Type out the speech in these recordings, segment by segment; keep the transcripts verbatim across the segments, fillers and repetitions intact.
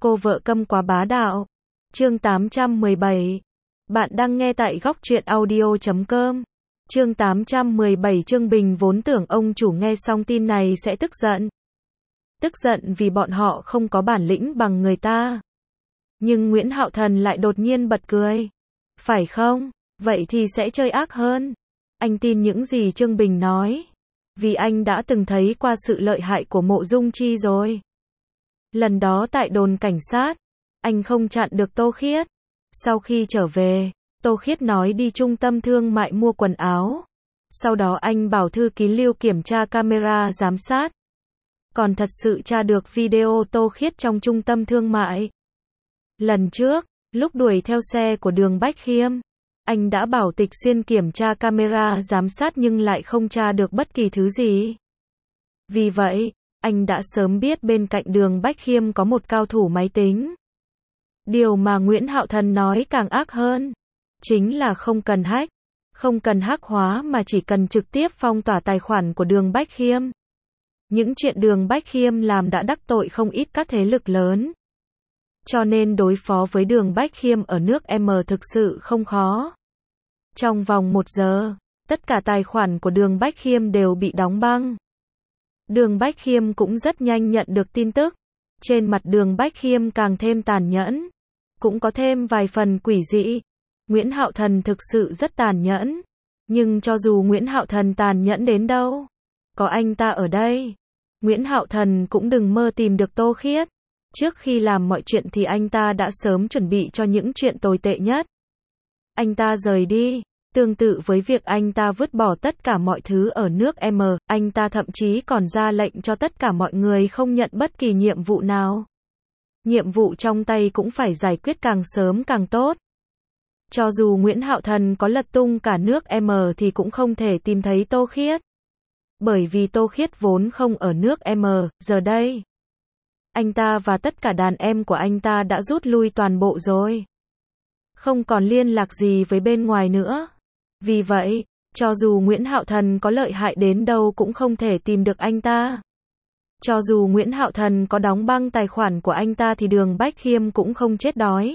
Cô vợ câm quá bá đạo. Chương tám trăm mười bảy. Bạn đang nghe tại góc truyện audio chấm com. Chương tám trăm mười bảy. Trương Bình vốn tưởng ông chủ nghe xong tin này sẽ tức giận. Tức giận vì bọn họ không có bản lĩnh bằng người ta. Nhưng Nguyễn Hạo Thần lại đột nhiên bật cười. Phải không? Vậy thì sẽ chơi ác hơn. Anh tin những gì Trương Bình nói. Vì anh đã từng thấy qua sự lợi hại của Mộ Dung Chi rồi. Lần đó tại đồn cảnh sát, anh không chặn được Tô Khiết. Sau khi trở về, Tô Khiết nói đi trung tâm thương mại mua quần áo. Sau đó anh bảo thư ký Lưu kiểm tra camera giám sát. Còn thật sự tra được video Tô Khiết trong trung tâm thương mại. Lần trước, lúc đuổi theo xe của Đường Bách Khiêm, anh đã bảo Tịch Xuyên kiểm tra camera giám sát nhưng lại không tra được bất kỳ thứ gì. Vì vậy, anh đã sớm biết bên cạnh Đường Bách Khiêm có một cao thủ máy tính. Điều mà Nguyễn Hạo Thần nói càng ác hơn. Chính là không cần hack, không cần hack hóa mà chỉ cần trực tiếp phong tỏa tài khoản của Đường Bách Khiêm. Những chuyện Đường Bách Khiêm làm đã đắc tội không ít các thế lực lớn. Cho nên đối phó với Đường Bách Khiêm ở nước M thực sự không khó. Trong vòng một giờ, tất cả tài khoản của Đường Bách Khiêm đều bị đóng băng. Đường Bách Khiêm cũng rất nhanh nhận được tin tức. Trên mặt Đường Bách Khiêm càng thêm tàn nhẫn. Cũng có thêm vài phần quỷ dị. Nguyễn Hạo Thần thực sự rất tàn nhẫn. Nhưng cho dù Nguyễn Hạo Thần tàn nhẫn đến đâu, có anh ta ở đây, Nguyễn Hạo Thần cũng đừng mơ tìm được Tô Khiết. Trước khi làm mọi chuyện thì anh ta đã sớm chuẩn bị cho những chuyện tồi tệ nhất. Anh ta rời đi. Tương tự với việc anh ta vứt bỏ tất cả mọi thứ ở nước M, anh ta thậm chí còn ra lệnh cho tất cả mọi người không nhận bất kỳ nhiệm vụ nào. Nhiệm vụ trong tay cũng phải giải quyết càng sớm càng tốt. Cho dù Nguyễn Hạo Thần có lật tung cả nước M thì cũng không thể tìm thấy Tô Khiết. Bởi vì Tô Khiết vốn không ở nước M, giờ đây anh ta và tất cả đàn em của anh ta đã rút lui toàn bộ rồi. Không còn liên lạc gì với bên ngoài nữa. Vì vậy, cho dù Nguyễn Hạo Thần có lợi hại đến đâu cũng không thể tìm được anh ta. Cho dù Nguyễn Hạo Thần có đóng băng tài khoản của anh ta thì Đường Bách Khiêm cũng không chết đói.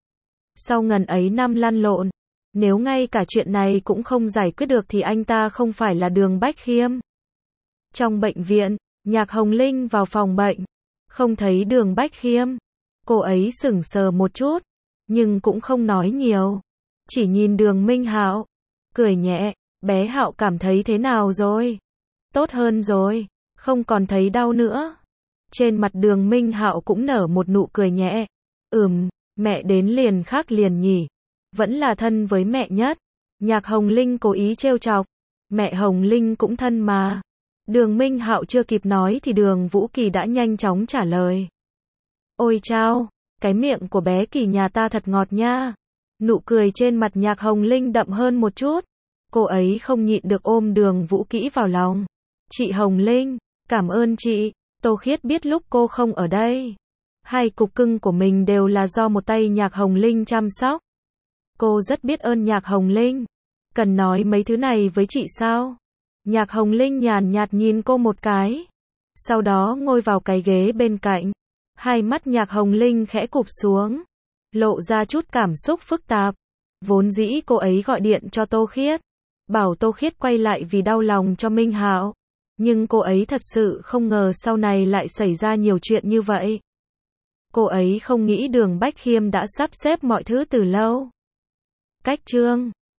Sau ngần ấy năm lăn lộn, nếu ngay cả chuyện này cũng không giải quyết được thì anh ta không phải là Đường Bách Khiêm. Trong bệnh viện, Nhạc Hồng Linh vào phòng bệnh, không thấy Đường Bách Khiêm. Cô ấy sững sờ một chút, nhưng cũng không nói nhiều. Chỉ nhìn Đường Minh Hạo, cười nhẹ, bé Hạo cảm thấy thế nào rồi? Tốt hơn rồi, không còn thấy đau nữa. Trên mặt Đường Minh Hạo cũng nở một nụ cười nhẹ. Ừm, mẹ đến liền khác liền nhỉ. Vẫn là thân với mẹ nhất. Nhạc Hồng Linh cố ý trêu chọc. Mẹ Hồng Linh cũng thân mà. Đường Minh Hạo chưa kịp nói thì Đường Vũ Kỳ đã nhanh chóng trả lời. Ôi chao, cái miệng của bé Kỳ nhà ta thật ngọt nha. Nụ cười trên mặt Nhạc Hồng Linh đậm hơn một chút. Cô ấy không nhịn được ôm Đường Vũ Kỹ vào lòng. Chị Hồng Linh, cảm ơn chị. Tô Khiết biết lúc cô không ở đây, hai cục cưng của mình đều là do một tay Nhạc Hồng Linh chăm sóc. Cô rất biết ơn Nhạc Hồng Linh. Cần nói mấy thứ này với chị sao? Nhạc Hồng Linh nhàn nhạt nhìn cô một cái. Sau đó ngồi vào cái ghế bên cạnh. Hai mắt Nhạc Hồng Linh khẽ cụp xuống, lộ ra chút cảm xúc phức tạp. Vốn dĩ cô ấy gọi điện cho Tô Khiết, bảo Tô Khiết quay lại vì đau lòng cho Minh Hạo. Nhưng cô ấy thật sự không ngờ sau này lại xảy ra nhiều chuyện như vậy. Cô ấy không nghĩ Đường Bách Khiêm đã sắp xếp mọi thứ từ lâu. Cách chương